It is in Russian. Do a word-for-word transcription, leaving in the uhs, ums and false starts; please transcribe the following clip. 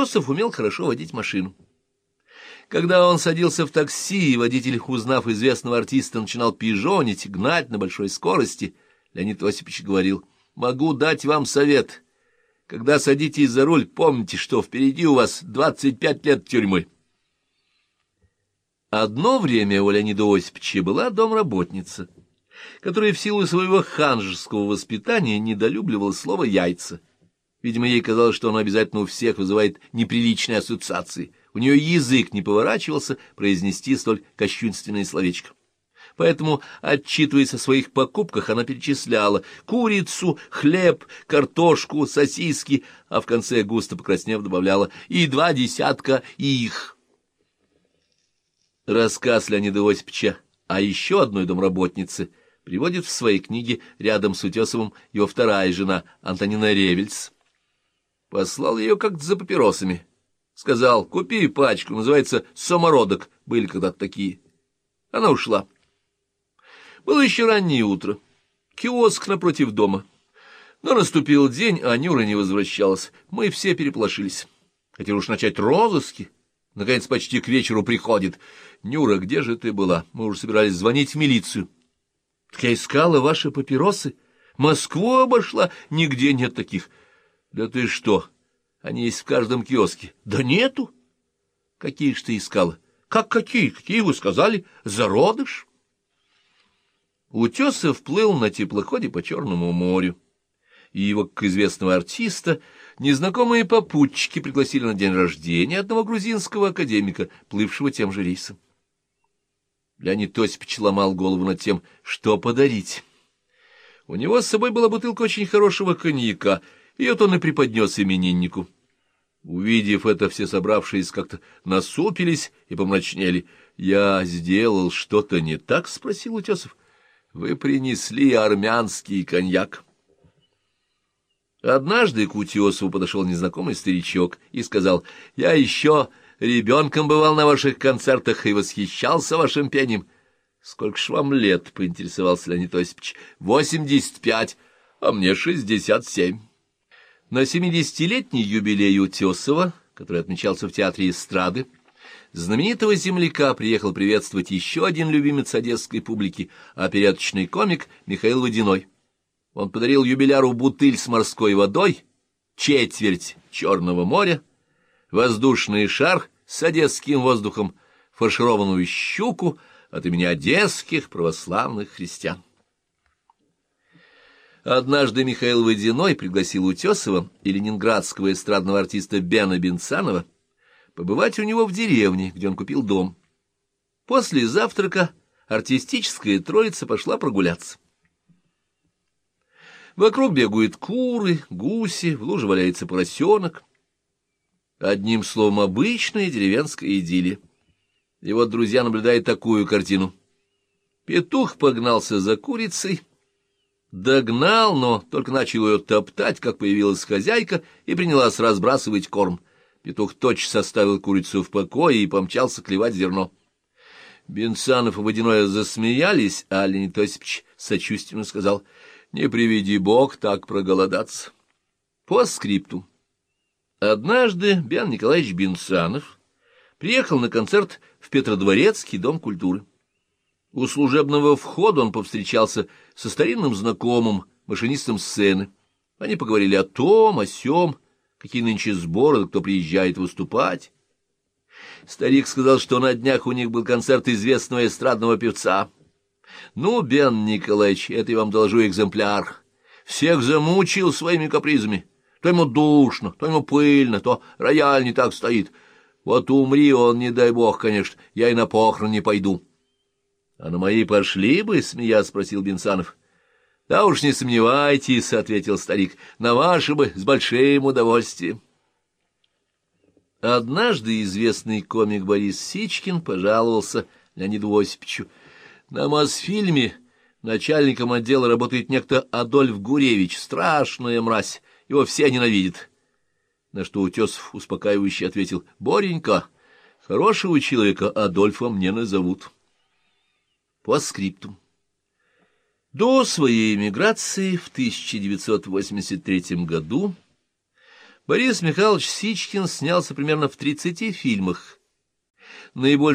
Утесов умел хорошо водить машину. Когда он садился в такси, и водитель, узнав известного артиста, начинал пижонить, гнать на большой скорости, Леонид Осипович говорил: «Могу дать вам совет. Когда садитесь за руль, помните, что впереди у вас двадцать пять лет тюрьмы». Одно время у Леонида Осиповича была домработница, которая в силу своего ханжеского воспитания недолюбливала слово «яйца». Видимо, ей казалось, что оно обязательно у всех вызывает неприличные ассоциации. У нее язык не поворачивался произнести столь кощунственное словечко. Поэтому, отчитываясь о своих покупках, она перечисляла курицу, хлеб, картошку, сосиски, а в конце, густо покраснев, добавляла «и два десятка их». Рассказ Леонида Осиповича о еще одной домработнице приводит в своей книге рядом с Утесовым его вторая жена Антонина Ревельс. Послал ее как-то за папиросами. Сказал: «Купи пачку, называется «Самородок», были когда-то такие». Она ушла. Было еще раннее утро. Киоск напротив дома. Но наступил день, а Нюра не возвращалась. Мы все переполошились. Хотели уж начать розыски. Наконец, почти к вечеру приходит: «Нюра, где же ты была? Мы уже собирались звонить в милицию». «Так я искала ваши папиросы. Москву обошла, нигде нет таких». «Да ты что? Они есть в каждом киоске». «Да нету». «Какие ж ты искала?» «Как какие? Какие вы сказали? Зародыш?» Утесов плыл на теплоходе по Черному морю, и его, как известного артиста, незнакомые попутчики пригласили на день рождения одного грузинского академика, плывшего тем же рейсом. Леонид Осипович ломал голову над тем, что подарить. У него с собой была бутылка очень хорошего коньяка, и вот он и преподнес имениннику. Увидев это, все собравшиеся как-то насупились и помрачнели. «Я сделал что-то не так?» — спросил Утесов. «Вы принесли армянский коньяк». Однажды к Утесову подошел незнакомый старичок и сказал: «Я еще ребенком бывал на ваших концертах и восхищался вашим пением». «Сколько ж вам лет?» — поинтересовался Леонид Осипович. «Восемьдесят пять, а мне шестьдесят семь». На семидесятилетний юбилей Утесова, который отмечался в Театре эстрады, знаменитого земляка приехал приветствовать еще один любимец одесской публики, опереточный комик Михаил Водяной. Он подарил юбиляру бутыль с морской водой, четверть Черного моря, воздушный шар с одесским воздухом, фаршированную щуку от имени одесских православных христиан. Однажды Михаил Водяной пригласил Утесова и ленинградского эстрадного артиста Бена Бенцанова побывать у него в деревне, где он купил дом. После завтрака артистическая троица пошла прогуляться. Вокруг бегают куры, гуси, в луже валяется поросенок. Одним словом, обычная деревенская идиллия. И вот друзья наблюдают такую картину. Петух погнался за курицей, догнал, но только начал ее топтать, как появилась хозяйка и принялась разбрасывать корм. Петух тотчас оставил курицу в покое и помчался клевать зерно. Бенцанов и Водяной засмеялись, а Леонид Осипович сочувственно сказал: «Не приведи Бог так проголодаться». По скрипту. Однажды Бен Николаевич Бенцанов приехал на концерт в Петродворецкий дом культуры. У служебного входа он повстречался со старинным знакомым, машинистом сцены. Они поговорили о том, о сём, какие нынче сборы, кто приезжает выступать. Старик сказал, что на днях у них был концерт известного эстрадного певца. «Ну, Бен Николаевич, это я вам доложу экземпляр. Всех замучил своими капризами. То ему душно, то ему пыльно, то рояль не так стоит. Вот умри он, не дай бог, конечно, я и на похорон не пойду». «А на мои пошли бы?» — смеясь спросил Бенцанов. «Да уж не сомневайтесь», — ответил старик, — «на ваши бы с большим удовольствием». Однажды известный комик Борис Сичкин пожаловался Леониду Осиповичу: «На Мосфильме начальником отдела работает некто Адольф Гуревич, страшная мразь, его все ненавидят». На что Утесов успокаивающе ответил: «Боренька, хорошего человека Адольфом не назовут». По скрипту. До своей эмиграции в тысяча девятьсот восемьдесят третьем году Борис Михайлович Сичкин снялся примерно в тридцати фильмах. Наибольшее